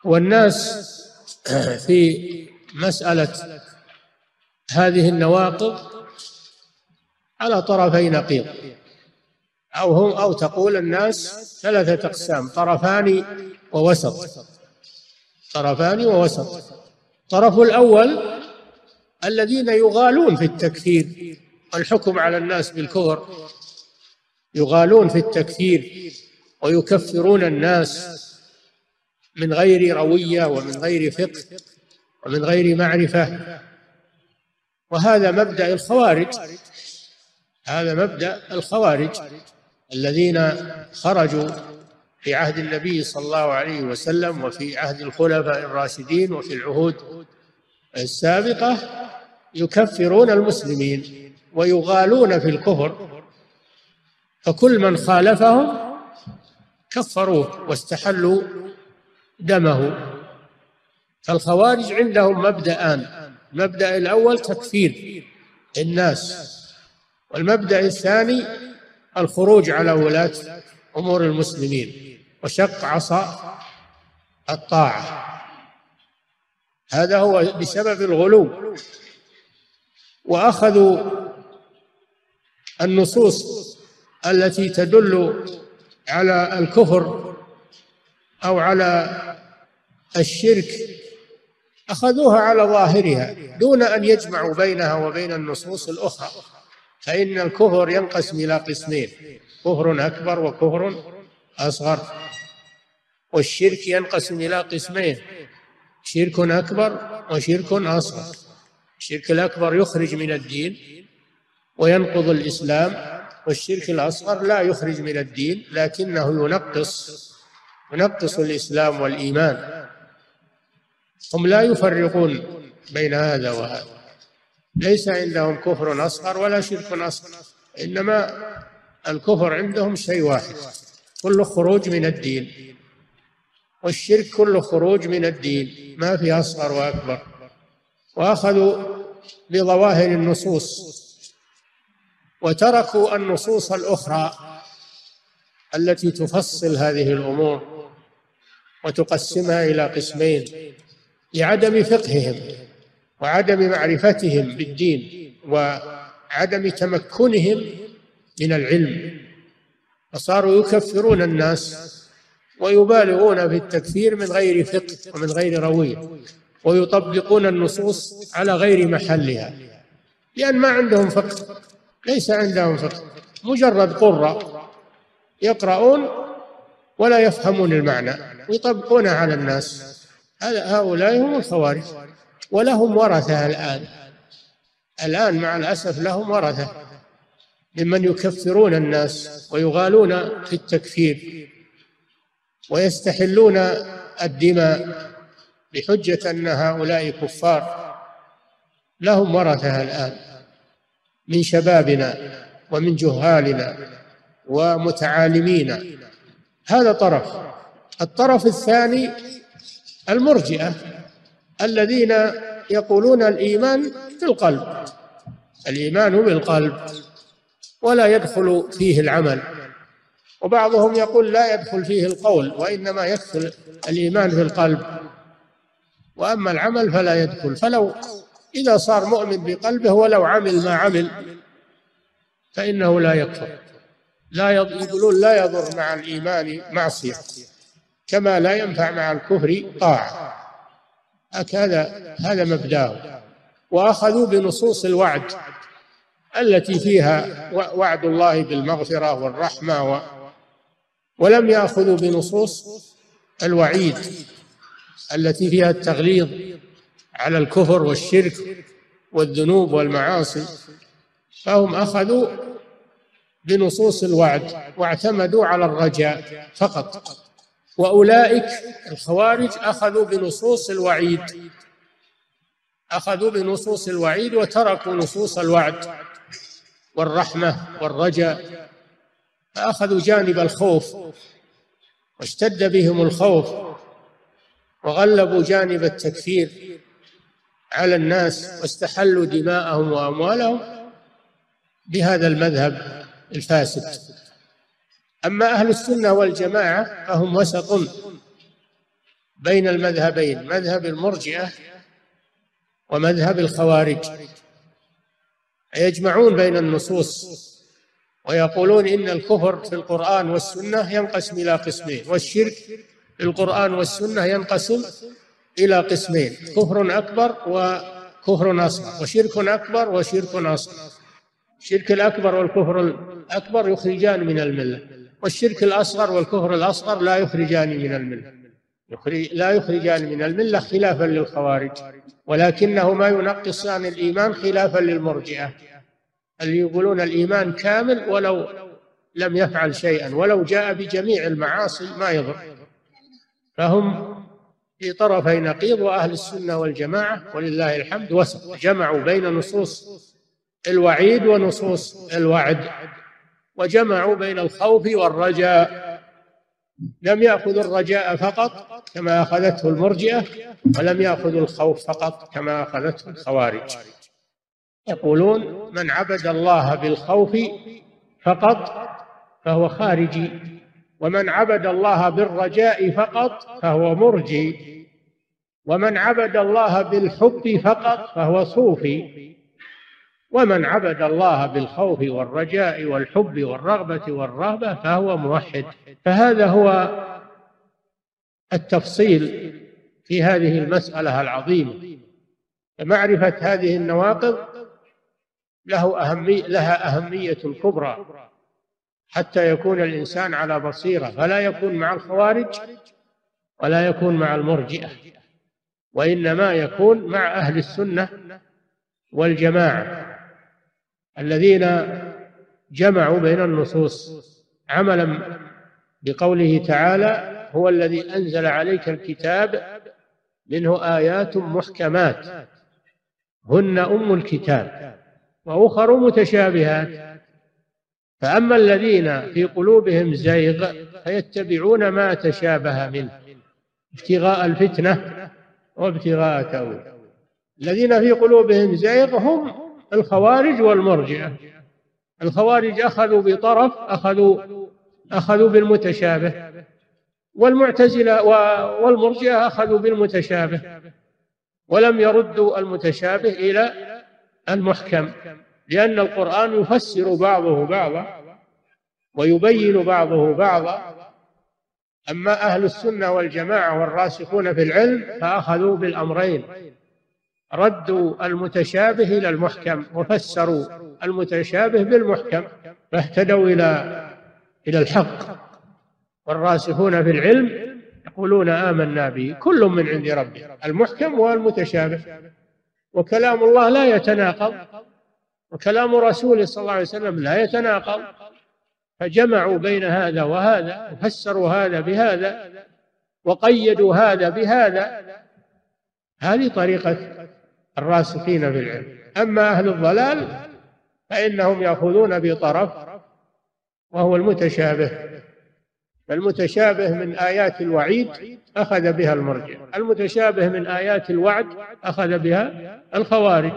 والناس في مسألة هذه النواقض على طرفي نقيض، أو تقول الناس ثلاثة أقسام: طرفان ووسط. طرفان ووسط. الطرف الأول الذين يغالون في التكفير والحكم على الناس بالكفر، يغالون في التكفير ويكفرون الناس من غير روية ومن غير فقه ومن غير معرفة، وهذا مبدأ الخوارج. هذا مبدأ الخوارج الذين خرجوا في عهد النبي صلى الله عليه وسلم وفي عهد الخلفاء الراشدين وفي العهود السابقة، يكفرون المسلمين ويغالون في الكفر، فكل من خالفهم كفروه واستحلوا دمه. فالخوارج عندهم مبدأان: المبدأ الأول تكفير الناس، والمبدأ الثاني الخروج على ولاة أمور المسلمين وشق عصا الطاعة. هذا هو بسبب الغلو. وأخذوا النصوص التي تدل على الكفر أو على الشرك، أخذوها على ظاهرها دون أن يجمعوا بينها وبين النصوص الأخرى. فإن الكفر ينقسم إلى قسمين: كفر أكبر وكفر أصغر. والشرك ينقسم إلى قسمين: شرك أكبر وشرك أصغر. الشرك الأكبر يخرج من الدين وينقض الإسلام، والشرك الأصغر لا يخرج من الدين لكنه ينقص الإسلام والإيمان. هم لا يفرقون بين هذا وهذا، ليس عندهم كفر أصغر ولا شرك أصغر، إنما الكفر عندهم شيء واحد، كله خروج من الدين، والشرك كله خروج من الدين، ما في أصغر وأكبر. وأخذوا بظواهر النصوص وتركوا النصوص الأخرى التي تفصل هذه الأمور وتقسمها إلى قسمين لعدم فقههم وعدم معرفتهم بالدين وعدم تمكنهم من العلم، فصاروا يكفرون الناس ويبالغون في التكفير من غير فقه ومن غير روية، ويطبقون النصوص على غير محلها، لأن ما عندهم فقه، ليس عندهم فقه، مجرد قراء يقرؤون ولا يفهمون المعنى ويطبقونه على الناس. هؤلاء هم الخوارج، ولهم ورثة الآن مع الأسف لهم ورثة ممن يكفرون الناس ويغالون في التكفير ويستحلون الدماء بحجة أن هؤلاء كفار. لهم ورثة الآن من شبابنا ومن جهالنا ومتعالمين. هذا طرف. الطرف الثاني المرجئة الذين يقولون الإيمان بالقلب، الإيمان بالقلب ولا يدخل فيه العمل، وبعضهم يقول لا يدخل فيه القول وإنما يدخل الإيمان في القلب، وأما العمل فلا يدخل. فلو إذا صار مؤمن بقلبه ولو عمل ما عمل فإنه لا يكفر. يقولون لا يضر مع الإيمان معصية كما لا ينفع مع الكفر طاعة. هذا مبداه. وأخذوا بنصوص الوعد التي فيها وعد الله بالمغفرة والرحمة، ولم يأخذوا بنصوص الوعيد التي فيها التغليظ على الكفر والشرك والذنوب والمعاصي، فهم أخذوا بنصوص الوعد واعتمدوا على الرجاء فقط. وأولئك الخوارج أخذوا بنصوص الوعيد وتركوا نصوص الوعد والرحمة والرجاء، فأخذوا جانب الخوف واشتد بهم الخوف، وغلبوا جانب التكفير على الناس واستحلوا دماءهم وأموالهم بهذا المذهب الفاسد. أما أهل السنة والجماعة فهم وسط بين المذهبين، مذهب المرجئة ومذهب الخوارج، يجمعون بين النصوص ويقولون إن الكفر في القرآن والسنة ينقسم إلى قسمين، والشرك في القرآن والسنة ينقسم إلى قسمين: كفر أكبر وكفر أصغر، وشرك أكبر وشرك أصغر. الشرك الأكبر والكفر الأكبر يخرجان من الملة، والشرك الأصغر والكفر الأصغر لا يخرجان من الملة، لا يخرجان من الملة خلافا للخوارج، ولكنهما ينقصان الإيمان خلافا للمرجئة اللي يقولون الإيمان كامل ولو لم يفعل شيئا، ولو جاء بجميع المعاصي ما يضر. فهم في طرفي نقيض، وأهل السنة والجماعة ولله الحمد وسط، جمعوا بين نصوص الوعيد ونصوص الوعد، وجمعوا بين الخوف والرجاء. لم يأخذوا الرجاء فقط كما أخذته المرجئة، ولم يأخذوا الخوف فقط كما أخذته الخوارج. يقولون من عبد الله بالخوف فقط فهو خارجي، ومن عبد الله بالرجاء فقط فهو مرجي، ومن عبد الله بالحب فقط فهو صوفي، ومن عبد الله بالخوف والرجاء والحب والرغبة والرهبة فهو موحد. فهذا هو التفصيل في هذه المسألة العظيمة. معرفة هذه النواقض لها أهمية كبرى حتى يكون الإنسان على بصيرة، فلا يكون مع الخوارج ولا يكون مع المرجئة، وإنما يكون مع أهل السنة والجماعة الذين جمعوا بين النصوص عملا بقوله تعالى: هو الذي أنزل عليك الكتاب منه آيات محكمات هن أم الكتاب وأخر متشابهات، فأما الذين في قلوبهم زيغ فيتبعون ما تشابه منه ابتغاء الفتنة وابتغاء تأويله. الذين في قلوبهم زيغ هم الخوارج والمرجئة. الخوارج أخذوا بطرف، أخذوا بالمتشابه، والمعتزلة والمرجئة أخذوا بالمتشابه ولم يردوا المتشابه إلى المحكم، لأن القرآن يفسر بعضه بعضا ويبين بعضه بعضا. أما أهل السنة والجماعة والراسخون في العلم فأخذوا بالأمرين، ردوا المتشابه إلى المحكم وفسروا المتشابه بالمحكم، فاهتدوا إلى الحق. والراسخون في العلم يقولون آمنا به كل من عند ربنا، المحكم والمتشابه، وكلام الله لا يتناقض وكلام رسوله صلى الله عليه وسلم لا يتناقض، فجمعوا بين هذا وهذا وفسروا هذا بهذا وقيدوا هذا بهذا. هذه طريقة الراسخين في العلم. أما أهل الضلال فإنهم يأخذون بطرف وهو المتشابه، المتشابه من آيات الوعيد أخذ بها المرجئة، المتشابه من آيات الوعد أخذ بها الخوارج،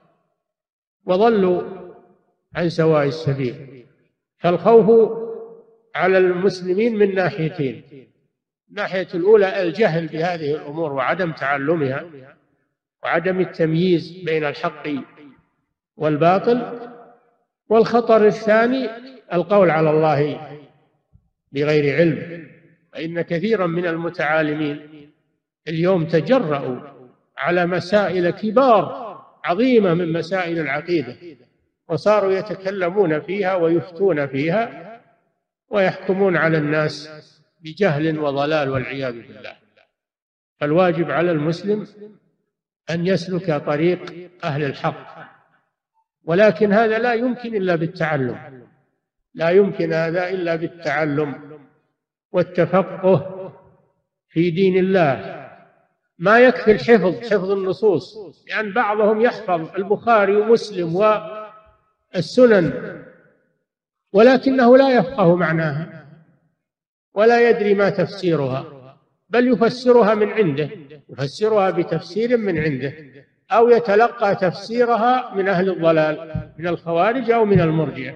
وضلوا عن سواء السبيل. فالخوف على المسلمين من ناحيتين: الناحية الأولى الجهل بهذه الأمور وعدم تعلمها وعدم التمييز بين الحق والباطل، والخطر الثاني القول على الله بغير علم. فإن كثيرا من المتعالمين اليوم تجرؤوا على مسائل كبار عظيمة من مسائل العقيدة، وصاروا يتكلمون فيها ويفتون فيها ويحكمون على الناس بجهل وضلال والعياذ بالله. فالواجب على المسلم أن يسلك طريق أهل الحق، ولكن هذا لا يمكن إلا بالتعلم، لا يمكن هذا إلا بالتعلم والتفقه في دين الله. ما يكفي حفظ النصوص، لأن بعضهم يحفظ البخاري ومسلم والسنن ولكنه لا يفقه معناها ولا يدري ما تفسيرها، بل يفسرها من عنده، يفسرها بتفسير من عنده، أو يتلقى تفسيرها من أهل الضلال من الخوارج أو من المرجئة.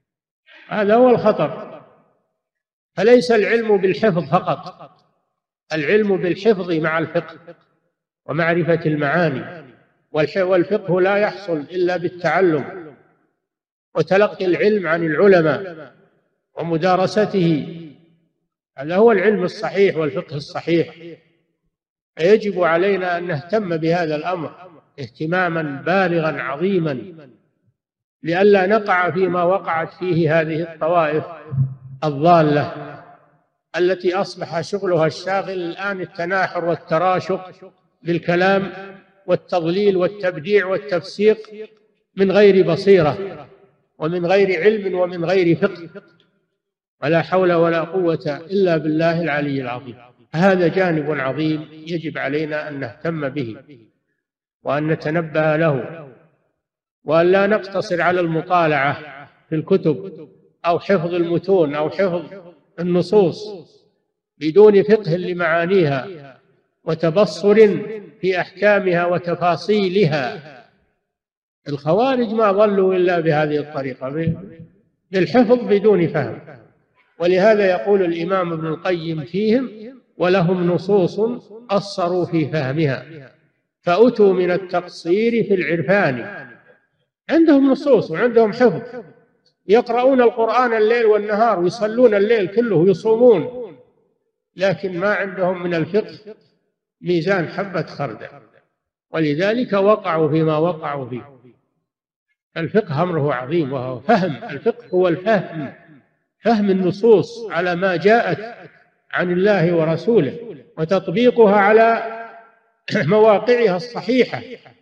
هذا هو الخطر. فليس العلم بالحفظ فقط، العلم بالحفظ مع الفقه ومعرفة المعاني، والفقه لا يحصل إلا بالتعلم وتلقي العلم عن العلماء ومدارسته. هذا هو العلم الصحيح والفقه الصحيح. يجب علينا أن نهتم بهذا الأمر اهتماما بالغا عظيما، لئلا نقع فيما وقعت فيه هذه الطوائف الضالة التي أصبح شغلها الشاغل الآن التناحر والتراشق بالكلام والتضليل والتبديع والتفسيق من غير بصيرة ومن غير علم ومن غير فقه، ولا حول ولا قوة إلا بالله العلي العظيم. هذا جانب عظيم يجب علينا أن نهتم به وأن نتنبه له، وأن لا نقتصر على المطالعة في الكتب أو حفظ المتون أو حفظ النصوص بدون فقه لمعانيها وتبصر في أحكامها وتفاصيلها. الخوارج ما ضلوا إلا بهذه الطريقة، بالحفظ بدون فهم. ولهذا يقول الإمام ابن القيم فيهم: ولهم نصوص قصروا في فهمها فأتوا من التقصير في العرفان. عندهم نصوص وعندهم حفظ، يقرؤون القرآن الليل والنهار ويصلون الليل كله ويصومون، لكن ما عندهم من الفقه ميزان حبة خردل، ولذلك وقعوا فيما وقعوا فيه. الفقه أمره عظيم، وهو فهم. الفقه هو الفهم، فهم النصوص على ما جاءت عن الله ورسوله وتطبيقها على مواقعها الصحيحة.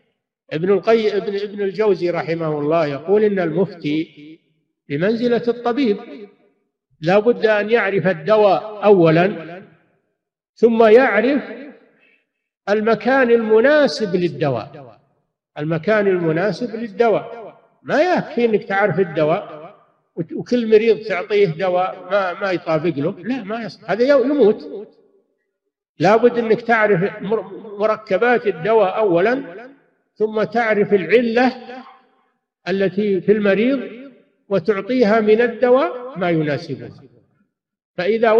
ابن الجوزي رحمه الله يقول إن المفتي بمنزلة الطبيب، لا بد أن يعرف الدواء أولا ثم يعرف المكان المناسب للدواء. المكان المناسب للدواء، ما يكفي أنك تعرف الدواء وكل مريض تعطيه دواء ما يطابق له، لا، ما يصح، هذا يموت. لا بد أنك تعرف مركبات الدواء أولا، ثم تعرف العلة التي في المريض وتعطيها من الدواء ما يناسبه. فإذا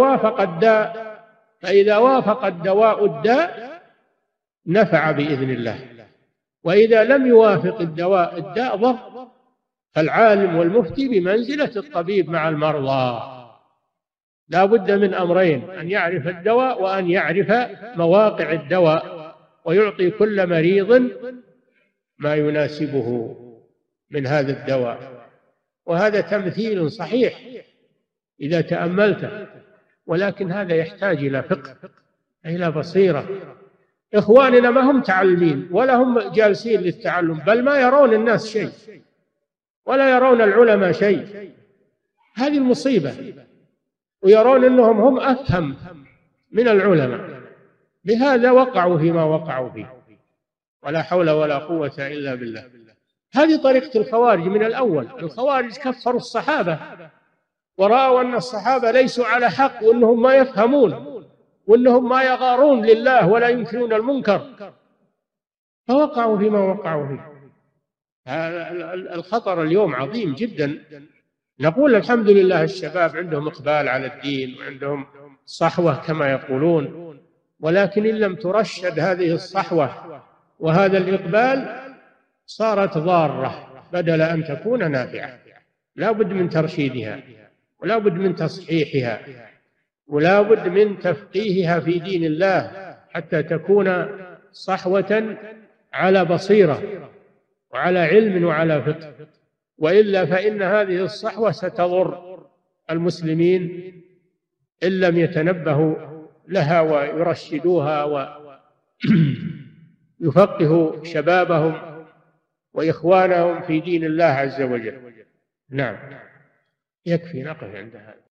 وافق الدواء الداء نفع بإذن الله، وإذا لم يوافق الداء ضر. فالعالم والمفتي بمنزلة الطبيب مع المرضى، لا بد من أمرين: أن يعرف الدواء وأن يعرف مواقع الدواء، ويعطي كل مريض ما يناسبه من هذا الدواء. وهذا تمثيل صحيح إذا تأملته، ولكن هذا يحتاج إلى فقه، إلى بصيرة. إخواننا ما هم تعلمين ولا هم جالسين للتعلم، بل ما يرون الناس شيء ولا يرون العلماء شيء. هذه المصيبة، ويرون أنهم هم أفهم من العلماء. بهذا وقعوا فيما وقعوا فيه، ولا حول ولا قوة إلا بالله. هذه طريقة الخوارج من الأول. الخوارج كفروا الصحابة ورأوا أن الصحابة ليسوا على حق، وأنهم ما يفهمون، وأنهم ما يغارون لله ولا ينكرون المنكر، فوقعوا فيما وقعوا فيه. الخطر اليوم عظيم جدا. نقول الحمد لله الشباب عندهم إقبال على الدين وعندهم صحوة كما يقولون، ولكن إن لم ترشد هذه الصحوة وهذا الإقبال صارت ضارة بدل أن تكون نافعة. لا بد من ترشيدها، ولا بد من تصحيحها، ولا بد من تفقيهها في دين الله حتى تكون صحوة على بصيرة وعلى علم وعلى فقه. وإلا فإن هذه الصحوة ستضر المسلمين إن لم يتنبهوا لها ويرشدوها ويفقهوا شبابهم وإخوانهم في دين الله عز وجل. نعم، يكفي نقف عند هذا.